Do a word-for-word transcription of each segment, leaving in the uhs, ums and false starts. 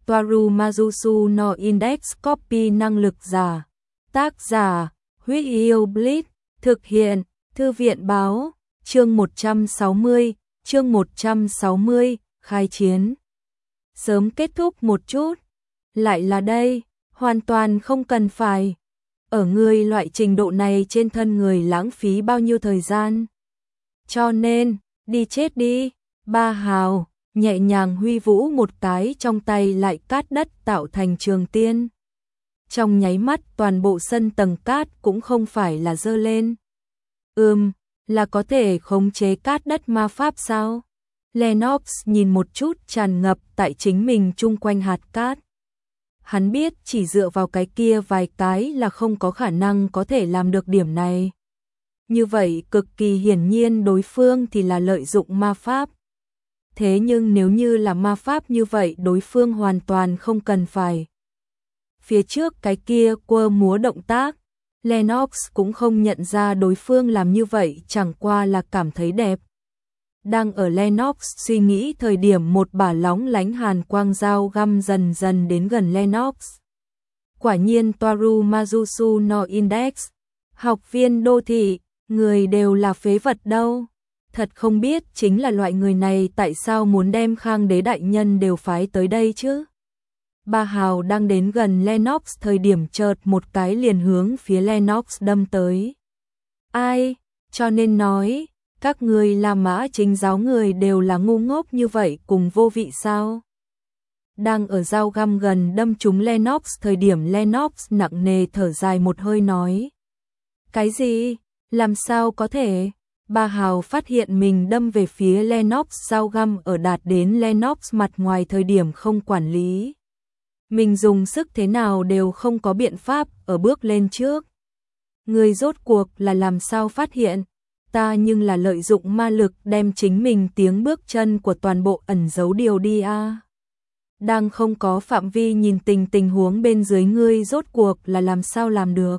Toaru Majusu no Index Copy năng lực giả. Tác giả, Huyết Yêu Blitz, thực hiện, Thư viện báo, chương một trăm sáu mươi, chương một trăm sáu mươi, khai chiến. Sớm kết thúc một chút, lại là đây, hoàn toàn không cần phải. Ở người loại trình độ này trên thân người lãng phí bao nhiêu thời gian. Cho nên, đi chết đi, Ba Hào, nhẹ nhàng huy vũ một cái trong tay lại cát đất tạo thành trường tiên. Trong nháy mắt toàn bộ sân tầng cát cũng không phải là dơ lên. Ừm, là có thể khống chế cát đất ma pháp sao? Lennox nhìn một chút tràn ngập tại chính mình chung quanh hạt cát. Hắn biết chỉ dựa vào cái kia vài cái là không có khả năng có thể làm được điểm này. Như vậy cực kỳ hiển nhiên đối phương thì là lợi dụng ma pháp. Thế nhưng nếu như là ma pháp như vậy đối phương hoàn toàn không cần phải. Phía trước cái kia quơ múa động tác, Lennox cũng không nhận ra đối phương làm như vậy chẳng qua là cảm thấy đẹp. Đang ở Lennox suy nghĩ thời điểm một bả lóng lánh hàn quang dao găm dần dần đến gần Lennox. Quả nhiên Toaru Majusu no Index, học viên đô thị, người đều là phế vật đâu. Thật không biết chính là loại người này tại sao muốn đem Khang đế đại nhân đều phái tới đây chứ. Ba Hào đang đến gần Lennox thời điểm chợt một cái liền hướng phía Lennox đâm tới. Ai, cho nên nói, các người là Mã Chính giáo người đều là ngu ngốc như vậy cùng vô vị sao? Đang ở dao găm gần đâm trúng Lennox thời điểm Lennox nặng nề thở dài một hơi nói. Cái gì? Làm sao có thể? Ba Hào phát hiện mình đâm về phía Lennox dao găm ở đạt đến Lennox mặt ngoài thời điểm không quản lý. Mình dùng sức thế nào đều không có biện pháp ở bước lên trước. Người rốt cuộc là làm sao phát hiện? Ta nhưng là lợi dụng ma lực đem chính mình tiếng bước chân của toàn bộ ẩn giấu điều đi a. À. Đang không có phạm vi nhìn tình tình huống bên dưới ngươi rốt cuộc là làm sao làm được.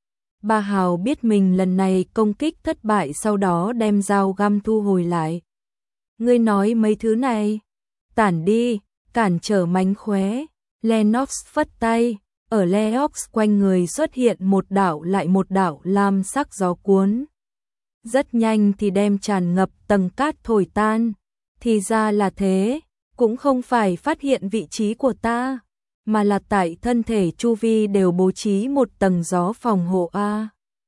Ba Hào biết mình lần này công kích thất bại sau đó đem dao găm thu hồi lại. Ngươi nói mấy thứ này, tản đi, cản trở mánh khóe. Lennox phất tay, ở Lennox quanh người xuất hiện một đạo lại một đạo lam sắc gió cuốn. Rất nhanh thì đem tràn ngập tầng cát thổi tan. Thì ra là thế, cũng không phải phát hiện vị trí của ta, mà là tại thân thể chu vi đều bố trí một tầng gió phòng hộ a.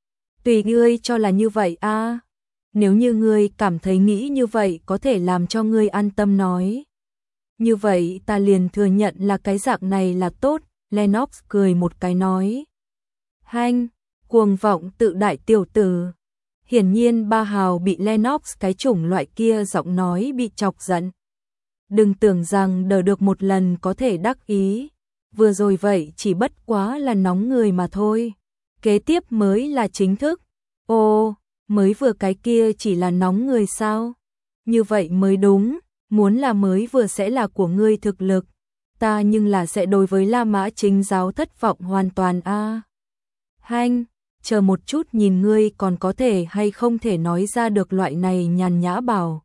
Tùy ngươi cho là như vậy a. Nếu như ngươi cảm thấy nghĩ như vậy có thể làm cho ngươi an tâm nói. Như vậy ta liền thừa nhận là cái dạng này là tốt, Lennox cười một cái nói. Hanh, cuồng vọng tự đại tiểu tử. Hiển nhiên Ba Hào bị Lennox cái chủng loại kia giọng nói bị chọc giận. Đừng tưởng rằng đỡ được một lần có thể đắc ý. Vừa rồi vậy chỉ bất quá là nóng người mà thôi. Kế tiếp mới là chính thức. Ồ, mới vừa cái kia chỉ là nóng người sao? Như vậy mới đúng. Muốn là mới vừa sẽ là của ngươi thực lực, ta nhưng là sẽ đối với La Mã Chính giáo thất vọng hoàn toàn a. À. Hanh, chờ một chút nhìn ngươi còn có thể hay không thể nói ra được loại này nhàn nhã bảo.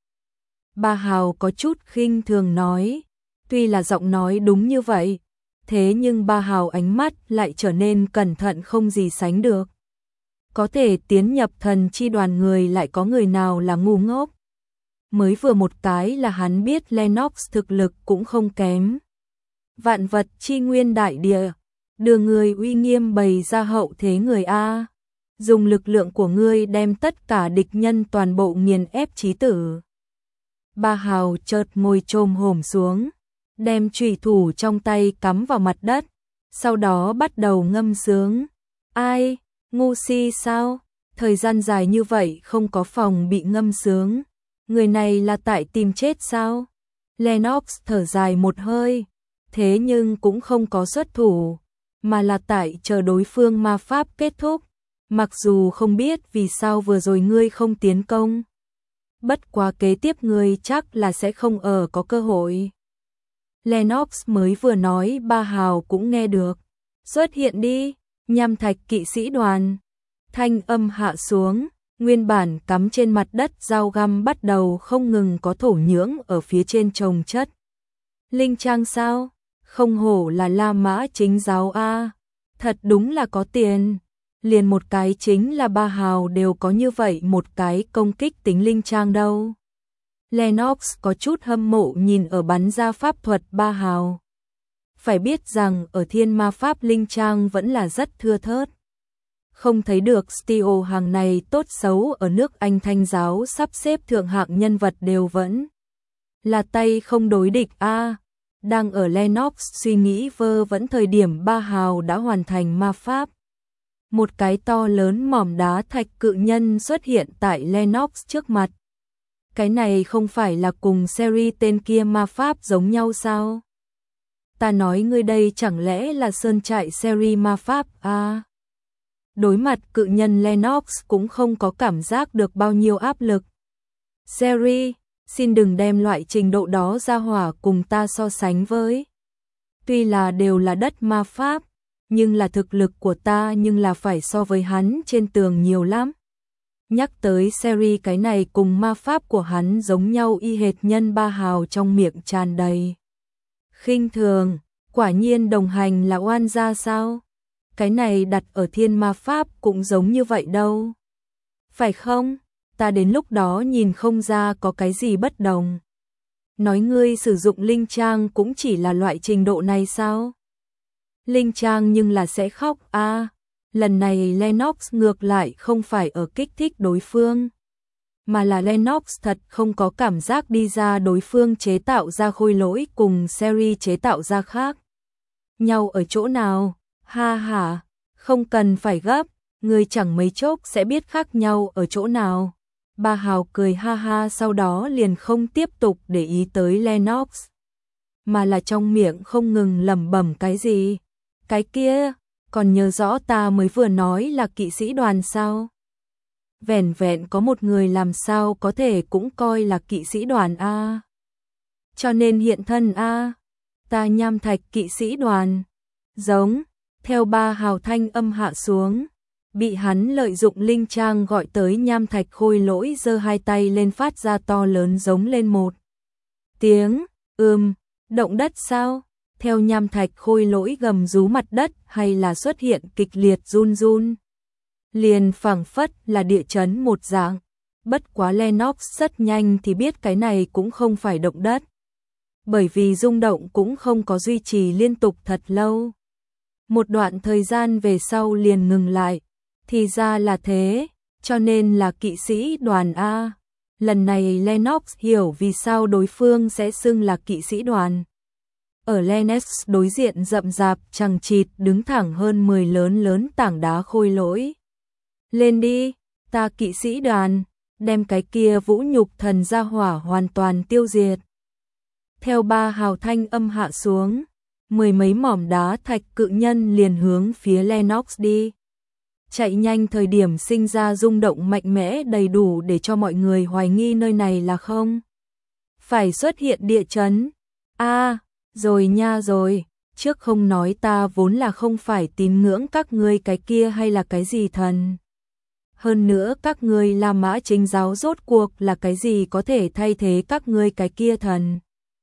Ba Hào có chút khinh thường nói, tuy là giọng nói đúng như vậy, thế nhưng Ba Hào ánh mắt lại trở nên cẩn thận không gì sánh được. Có thể tiến nhập thần chi đoàn người lại có người nào là ngu ngốc. Mới vừa một cái là hắn biết Lennox thực lực cũng không kém. Vạn vật chi nguyên đại địa, đưa người uy nghiêm bày ra hậu thế người A. Dùng lực lượng của ngươi đem tất cả địch nhân toàn bộ nghiền ép chí tử. Ba Hào chợt ngồi chồm hổm xuống, đem chùy thủ trong tay cắm vào mặt đất, sau đó bắt đầu ngâm sướng. Ai, ngu si sao? Thời gian dài như vậy không có phòng bị ngâm sướng. Người này là tại tìm chết sao? Lennox thở dài một hơi, thế nhưng cũng không có xuất thủ, mà là tại chờ đối phương ma pháp kết thúc. Mặc dù không biết vì sao vừa rồi ngươi không tiến công. Bất quá kế tiếp ngươi chắc là sẽ không ở có cơ hội. Lennox mới vừa nói Ba Hào cũng nghe được. Xuất hiện đi, nham thạch kỵ sĩ đoàn. Thanh âm hạ xuống. Nguyên bản cắm trên mặt đất dao găm bắt đầu không ngừng có thổ nhưỡng ở phía trên trồng chất. Linh trang sao? Không hổ là La Mã chính giáo a, thật đúng là có tiền. Liền một cái chính là ba hào đều có như vậy một cái công kích tính linh trang đâu. Lennox có chút hâm mộ nhìn ở bắn ra pháp thuật ba hào. Phải biết rằng ở thiên ma pháp linh trang vẫn là rất thưa thớt. Không thấy được Steel hàng này tốt xấu ở nước Anh Thanh giáo sắp xếp thượng hạng nhân vật đều vẫn là tay không đối địch a. Đang ở Lennox suy nghĩ vơ vẫn thời điểm ba hào đã hoàn thành ma pháp. Một cái to lớn mỏm đá thạch cự nhân xuất hiện tại Lennox trước mặt. Cái này không phải là cùng series tên kia ma pháp giống nhau sao? Ta nói ngươi đây chẳng lẽ là sơn trại series ma pháp à? Đối mặt cự nhân Lennox cũng không có cảm giác được bao nhiêu áp lực. Series, xin đừng đem loại trình độ đó ra hỏa cùng ta so sánh với. Tuy là đều là đất ma pháp, nhưng là thực lực của ta nhưng là phải so với hắn trên tường nhiều lắm. Nhắc tới series cái này cùng ma pháp của hắn giống nhau y hệt nhân ba hào trong miệng tràn đầy khinh thường, quả nhiên đồng hành là oan gia sao? Cái này đặt ở thiên ma pháp cũng giống như vậy đâu. Phải không? Ta đến lúc đó nhìn không ra có cái gì bất đồng. Nói ngươi sử dụng linh trang cũng chỉ là loại trình độ này sao? Linh trang nhưng là sẽ khóc a. À, lần này Lennox ngược lại không phải ở kích thích đối phương, mà là Lennox thật không có cảm giác đi ra đối phương chế tạo ra khôi lỗi cùng series chế tạo ra khác nhau ở chỗ nào. Ha ha, không cần phải gấp, người chẳng mấy chốc sẽ biết khác nhau ở chỗ nào. Ba hào cười ha ha, sau đó liền không tiếp tục để ý tới Lennox, mà là trong miệng không ngừng lẩm bẩm cái gì. Cái kia, còn nhớ rõ ta mới vừa nói là kỵ sĩ đoàn sao? Vẻn vẹn có một người làm sao có thể cũng coi là kỵ sĩ đoàn a. Cho nên hiện thân a, ta Nham Thạch kỵ sĩ đoàn. Giống, theo ba hào thanh âm hạ xuống, bị hắn lợi dụng linh trang gọi tới Nham Thạch khôi lỗi giơ hai tay lên phát ra to lớn giống lên một tiếng, ừm, động đất sao? Theo Nham Thạch khôi lỗi gầm rú, mặt đất hay là xuất hiện kịch liệt run run. Liền phảng phất là địa chấn một dạng. Bất quá Lennox rất nhanh thì biết cái này cũng không phải động đất. Bởi vì rung động cũng không có duy trì liên tục thật lâu. Một đoạn thời gian về sau liền ngừng lại. Thì ra là thế, cho nên là kỵ sĩ đoàn A. Lần này Lennox hiểu vì sao đối phương sẽ xưng là kỵ sĩ đoàn. Ở Lennox đối diện rậm rạp chằng chịt đứng thẳng hơn mười lớn lớn tảng đá khôi lỗi. Lên đi, ta kỵ sĩ đoàn, đem cái kia vũ nhục thần gia hỏa hoàn toàn tiêu diệt. Theo ba hào thanh âm hạ xuống, mười mấy mỏm đá thạch cự nhân liền hướng phía Lennox đi. Chạy nhanh thời điểm sinh ra rung động mạnh mẽ đầy đủ để cho mọi người hoài nghi nơi này là không phải xuất hiện địa chấn. A, à, rồi nha rồi, trước không nói ta vốn là không phải tín ngưỡng các ngươi cái kia hay là cái gì thần. Hơn nữa các ngươi La Mã chính giáo rốt cuộc là cái gì có thể thay thế các ngươi cái kia thần.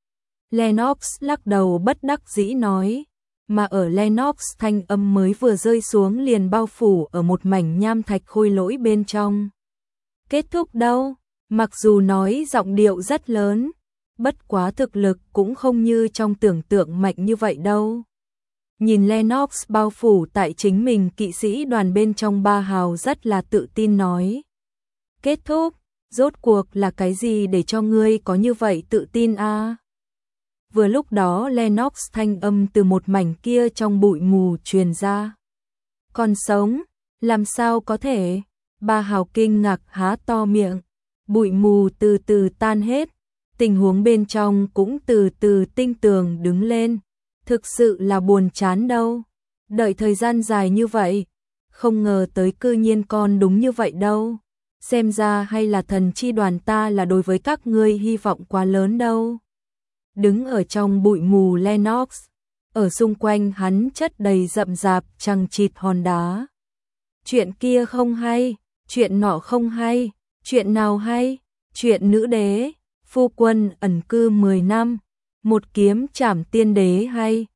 Lennox lắc đầu bất đắc dĩ nói, mà ở Lennox thanh âm mới vừa rơi xuống liền bao phủ ở một mảnh nham thạch khôi lỗi bên trong. Kết thúc đâu, mặc dù nói giọng điệu rất lớn, bất quá thực lực cũng không như trong tưởng tượng mạnh như vậy đâu. Nhìn Lennox bao phủ tại chính mình kỵ sĩ đoàn bên trong, ba hào rất là tự tin nói. Kết thúc, rốt cuộc là cái gì để cho ngươi có như vậy tự tin a? À? Vừa lúc đó Lennox thanh âm từ một mảnh kia trong bụi mù truyền ra. Còn sống, làm sao có thể? Ba hào kinh ngạc há to miệng, bụi mù từ từ tan hết, tình huống bên trong cũng từ từ tinh tường đứng lên. Thực sự là buồn chán đâu. Đợi thời gian dài như vậy, không ngờ tới cư nhiên con đúng như vậy đâu. Xem ra hay là thần chi đoàn ta là đối với các ngươi hy vọng quá lớn đâu. Đứng ở trong bụi mù Lennox, ở xung quanh hắn chất đầy rậm rạp chằng chịt hòn đá. Chuyện kia không hay, chuyện nọ không hay, chuyện nào hay, chuyện nữ đế, phu quân ẩn cư mười năm, một kiếm trảm tiên đế hay,